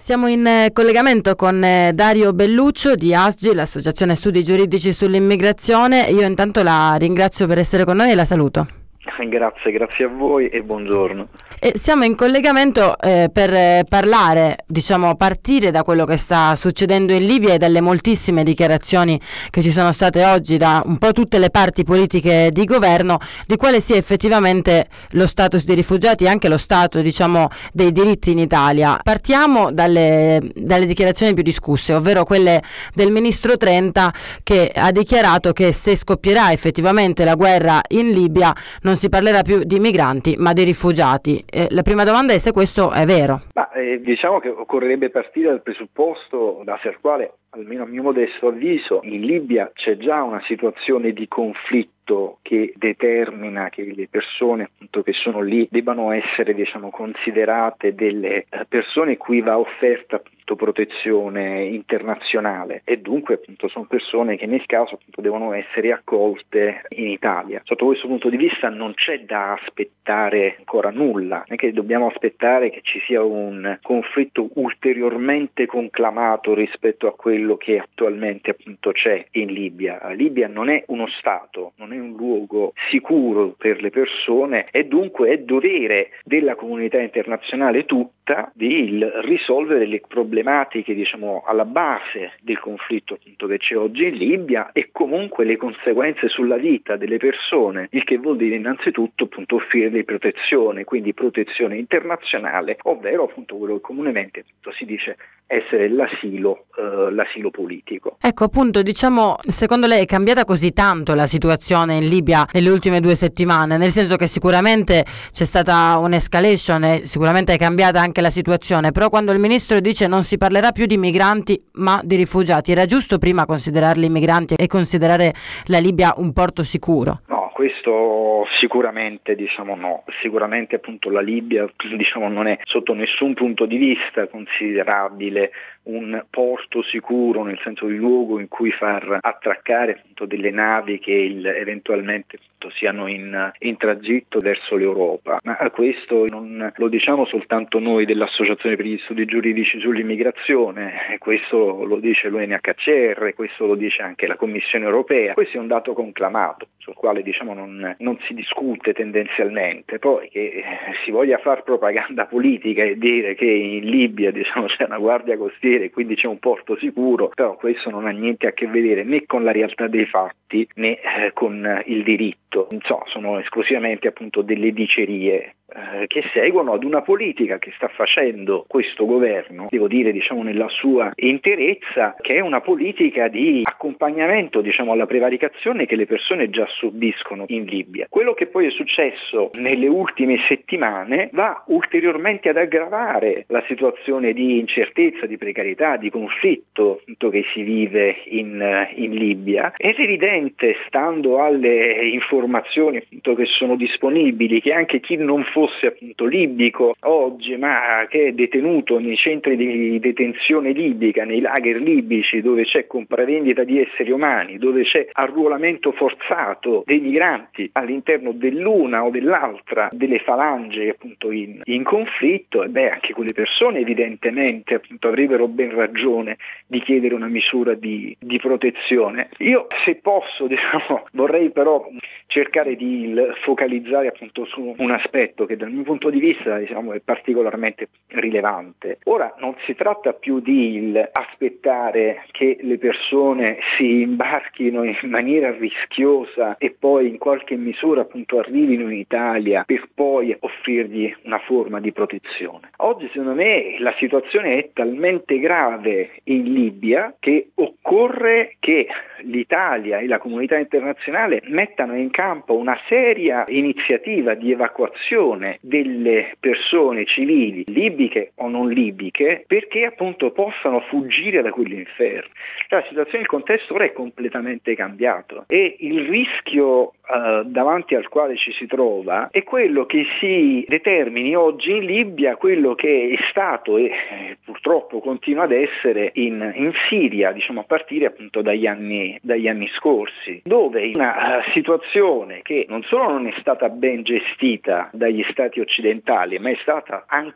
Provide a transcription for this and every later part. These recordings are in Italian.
Siamo in collegamento con Dario Belluccio di ASGI, l'Associazione Studi Giuridici sull'Immigrazione. Io intanto la ringrazio per essere con noi e la saluto. Grazie a voi e buongiorno. Siamo in collegamento per parlare, partire da quello che sta succedendo in Libia e dalle moltissime dichiarazioni che ci sono state oggi da un po' tutte le parti politiche di governo, di quale sia effettivamente lo status dei rifugiati e anche lo stato, dei diritti in Italia. Partiamo dalle dichiarazioni più discusse, ovvero quelle del ministro Trenta, che ha dichiarato che se scoppierà effettivamente la guerra in Libia non si parlerà più di migranti ma di rifugiati. La prima domanda è se questo è vero. Diciamo che occorrerebbe partire dal presupposto base al quale, almeno a mio modesto avviso, in Libia c'è già una situazione di conflitto che determina che le persone appunto che sono lì debbano essere considerate delle persone cui va offerta appunto protezione internazionale e dunque appunto sono persone che nel caso appunto devono essere accolte in Italia. Sotto questo punto di vista non c'è da aspettare ancora nulla, non è che dobbiamo aspettare che ci sia un conflitto ulteriormente conclamato rispetto a quello che attualmente appunto c'è in Libia. La Libia non è uno Stato, non è un luogo sicuro per le persone e dunque è dovere della comunità internazionale tutta di risolvere le problematiche alla base del conflitto appunto che c'è oggi in Libia e comunque le conseguenze sulla vita delle persone, il che vuol dire innanzitutto appunto offrire protezione, quindi protezione internazionale, ovvero appunto quello che comunemente appunto si dice essere l'asilo politico. Ecco appunto, secondo lei è cambiata così tanto la situazione in Libia nelle ultime 2 settimane, nel senso che sicuramente c'è stata un'escalation e sicuramente è cambiata anche la situazione, però quando il ministro dice non si parlerà più di migranti ma di rifugiati, era giusto prima considerarli migranti e considerare la Libia un porto sicuro? No, questo sicuramente no. Sicuramente appunto la Libia non è sotto nessun punto di vista considerabile un porto sicuro, nel senso di luogo in cui far attraccare appunto delle navi che eventualmente appunto siano in tragitto verso l'Europa. Ma questo non lo diciamo soltanto noi dell'Associazione per gli Studi Giuridici sull'Immigrazione, questo lo dice l'UNHCR, questo lo dice anche la Commissione Europea. Questo è un dato conclamato sul quale non si discute tendenzialmente. Poi che si voglia far propaganda politica e dire che in Libia c'è una guardia costiera e quindi c'è un porto sicuro, però questo non ha niente a che vedere né con la realtà dei fatti né con il diritto. Sono esclusivamente appunto delle dicerie che seguono ad una politica che sta facendo questo governo, devo dire nella sua interezza, che è una politica di accompagnamento alla prevaricazione che le persone già subiscono in Libia. Quello che poi è successo nelle ultime settimane va ulteriormente ad aggravare la situazione di incertezza, di precarietà, di conflitto che si vive in Libia. È evidente, stando alle informazioni che sono disponibili, che anche chi non fosse appunto libico oggi, ma che è detenuto nei centri di detenzione libica, nei lager libici, dove c'è compravendita di esseri umani, dove c'è arruolamento forzato dei migranti all'interno dell'una o dell'altra delle falange appunto in conflitto, anche quelle persone evidentemente appunto avrebbero ben ragione di chiedere una misura di protezione. Io, se posso, vorrei però cercare di focalizzare appunto su un aspetto che dal mio punto di vista è particolarmente rilevante. Ora non si tratta più di aspettare che le persone si imbarchino in maniera rischiosa e poi in qualche misura appunto arrivino in Italia per poi offrirgli una forma di protezione. Oggi secondo me la situazione è talmente grave in Libia che occorre che l'Italia e la comunità internazionale mettano in campo una seria iniziativa di evacuazione delle persone civili, libiche o non libiche, perché appunto possano fuggire da quell'inferno. La situazione, il contesto ora è completamente cambiato e il rischio davanti al quale ci si trova è quello che si determini oggi in Libia quello che è stato e purtroppo continua ad essere in Siria, a partire appunto dagli anni scorsi, dove una situazione che non solo non è stata ben gestita dagli stati occidentali, ma è stata anche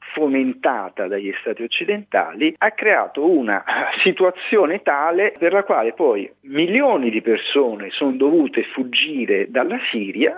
fomentata dagli Stati occidentali, ha creato una situazione tale per la quale poi milioni di persone sono dovute fuggire dalla Siria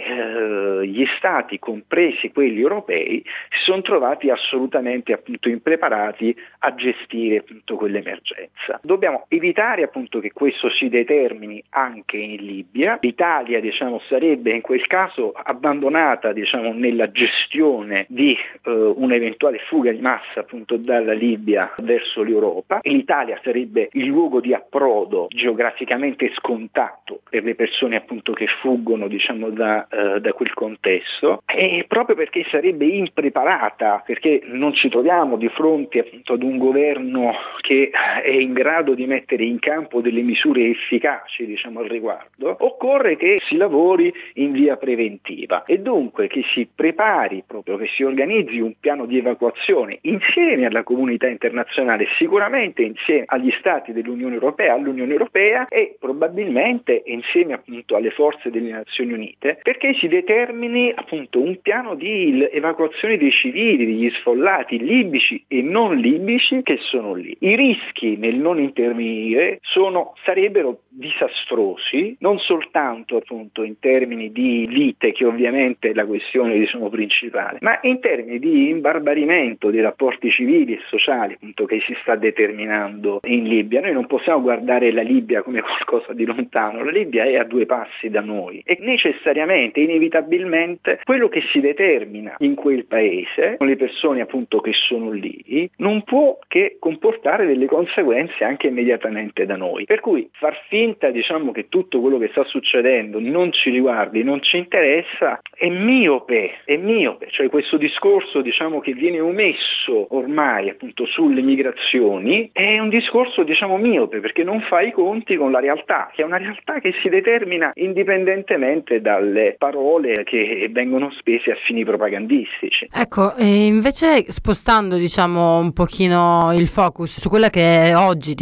e gli Stati, compresi quelli europei, si sono trovati assolutamente appunto impreparati a gestire appunto quell'emergenza. Dobbiamo evitare appunto che questo si determini anche in Libia. L'Italia, sarebbe in quel caso abbandonata, nella gestione di un'eventuale fuga di massa appunto dalla Libia verso l'Europa, e l'Italia sarebbe il luogo di approdo geograficamente scontato per le persone appunto che fuggono da quel contesto, e proprio perché sarebbe impreparata, perché non ci troviamo di fronte appunto ad un governo che è in grado di mettere in campo delle misure efficaci al riguardo, occorre che si lavori in via preventiva e dunque che si prepari, proprio che si organizzi un piano di evacuazione insieme alla comunità internazionale, sicuramente insieme agli Stati dell'Unione Europea, all'Unione Europea e probabilmente insieme appunto alle forze delle Nazioni Unite, perché si determini appunto un piano di evacuazione dei civili, degli sfollati libici e non libici che sono lì. I rischi nel non intervenire sarebbero disastrosi, non soltanto appunto in termini di vite, che ovviamente è la questione principale, ma in termini di imbarbarimento dei rapporti civili e sociali appunto che si sta determinando in Libia. Noi non possiamo guardare la Libia come qualcosa di lontano, la Libia è a 2 passi da noi e necessariamente, inevitabilmente, quello che si determina in quel paese, con le persone appunto che sono lì, non può che comportare delle conseguenze anche immediatamente da noi. Per cui far finta che tutto quello che sta succedendo non ci riguardi, non ci interessa, è miope, cioè questo discorso che viene omesso ormai appunto sulle migrazioni è un discorso miope, perché non fa i conti con la realtà, che è una realtà che si determina indipendentemente dalle parole che vengono spese a fini propagandistici. Ecco, e invece spostando un pochino il focus su quella che è oggi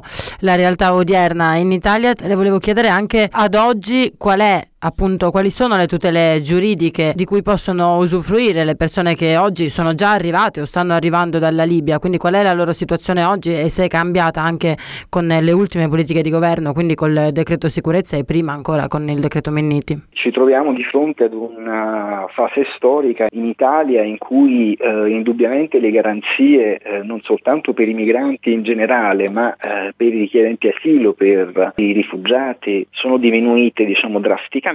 la realtà odierna in Italia, le volevo chiedere anche ad oggi quali sono le tutele giuridiche di cui possono usufruire le persone che oggi sono già arrivate o stanno arrivando dalla Libia, quindi qual è la loro situazione oggi e se è cambiata anche con le ultime politiche di governo, quindi col decreto sicurezza e prima ancora con il decreto Minniti. Ci troviamo di fronte ad una fase storica in Italia in cui indubbiamente le garanzie non soltanto per i migranti in generale, ma per i richiedenti asilo, per i rifugiati, sono diminuite drasticamente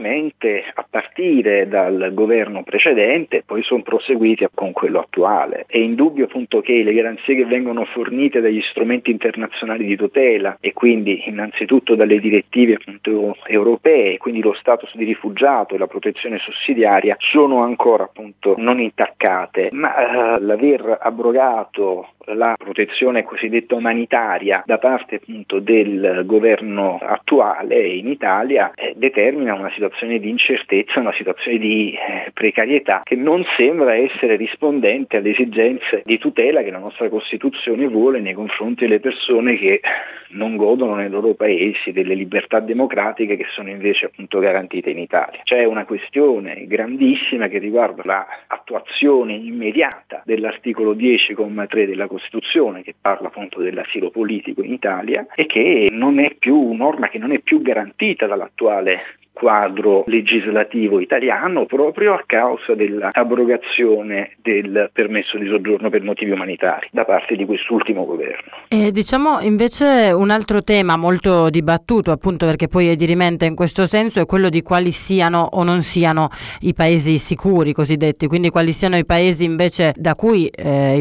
a partire dal governo precedente, poi sono proseguiti con quello attuale. È indubbio appunto che le garanzie che vengono fornite dagli strumenti internazionali di tutela e quindi innanzitutto dalle direttive appunto europee, quindi lo status di rifugiato e la protezione sussidiaria, sono ancora appunto non intaccate, ma l'aver abrogato la protezione cosiddetta umanitaria da parte appunto del governo attuale in Italia determina una situazione di incertezza, una situazione di precarietà che non sembra essere rispondente alle esigenze di tutela che la nostra Costituzione vuole nei confronti delle persone che non godono nei loro paesi delle libertà democratiche che sono invece appunto garantite in Italia. C'è una questione grandissima che riguarda l'attuazione immediata dell'articolo 10,3 della Costituzione, che parla appunto dell'asilo politico in Italia e che non è più norma che non è più garantita dall'attuale quadro legislativo italiano proprio a causa dell'abrogazione del permesso di soggiorno per motivi umanitari da parte di quest'ultimo governo. E invece un altro tema molto dibattuto, appunto perché poi è dirimente in questo senso, è quello di quali siano o non siano i paesi sicuri cosiddetti, quindi quali siano i paesi invece da cui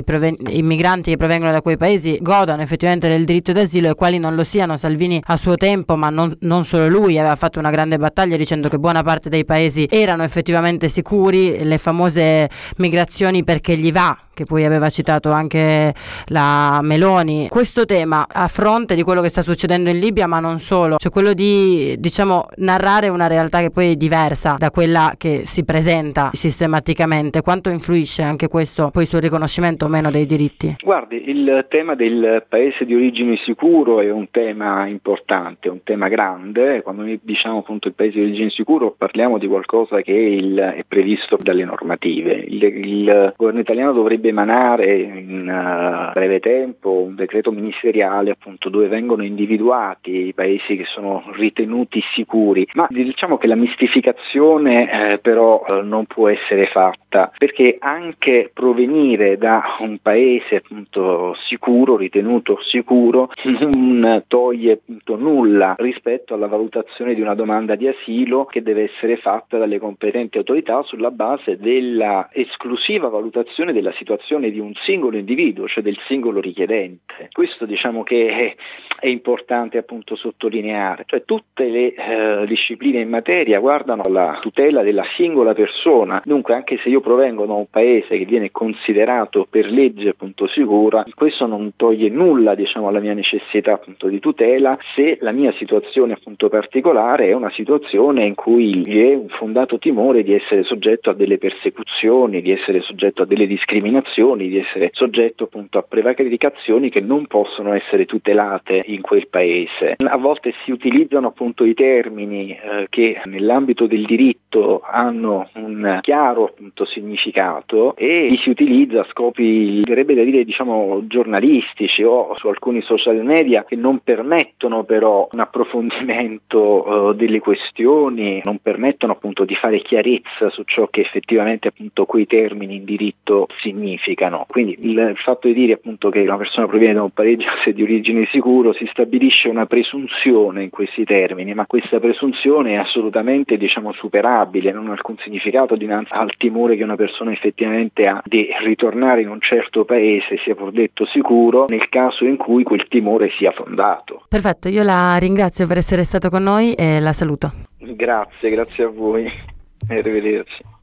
i migranti che provengono da quei paesi godano effettivamente del diritto d'asilo e quali non lo siano. Salvini a suo tempo, ma non solo lui, aveva fatto una grande battaglia dicendo che buona parte dei paesi erano effettivamente sicuri, le famose migrazioni perché gli va, che poi aveva citato anche la Meloni. Questo tema a fronte di quello che sta succedendo in Libia, ma non solo, cioè quello di narrare una realtà che poi è diversa da quella che si presenta sistematicamente, quanto influisce anche questo poi sul riconoscimento o meno dei diritti? Guardi, il tema del paese di origine sicuro è un tema importante, è un tema grande. Quando noi diciamo appunto il paese di origine sicuro parliamo di qualcosa che è previsto dalle normative. Il governo italiano dovrebbe dovrebbe emanare in breve tempo un decreto ministeriale appunto dove vengono individuati i paesi che sono ritenuti sicuri, ma diciamo che la mistificazione però non può essere fatta, perché anche provenire da un paese appunto sicuro, ritenuto sicuro, non toglie appunto nulla rispetto alla valutazione di una domanda di asilo che deve essere fatta dalle competenti autorità sulla base della esclusiva valutazione della situazione di un singolo individuo, cioè del singolo richiedente. Questo diciamo che è importante appunto sottolineare, cioè tutte le discipline in materia guardano alla tutela della singola persona, dunque anche se io provengo da un paese che viene considerato per legge appunto sicura, questo non toglie nulla diciamo alla mia necessità appunto di tutela se la mia situazione appunto particolare è una situazione in cui vi è un fondato timore di essere soggetto a delle persecuzioni, di essere soggetto a delle discriminazioni, di essere soggetto appunto a prevaricazioni che non possono essere tutelate in quel paese. A volte si utilizzano appunto i termini che nell'ambito del diritto hanno un chiaro appunto significato e li si utilizza a scopi, verrebbe da dire diciamo giornalistici o su alcuni social media che non permettono però un approfondimento delle questioni, non permettono appunto di fare chiarezza su ciò che effettivamente appunto quei termini in diritto significano. Quindi il fatto di dire appunto che una persona proviene da un paese di origine sicuro, si stabilisce una presunzione in questi termini, ma questa presunzione è assolutamente diciamo superabile, non ha alcun significato dinanzi al timore che una persona effettivamente ha di ritornare in un certo paese, sia pur detto sicuro, nel caso in cui quel timore sia fondato. Perfetto, io la ringrazio per essere stato con noi e la saluto. Grazie a voi e arrivederci.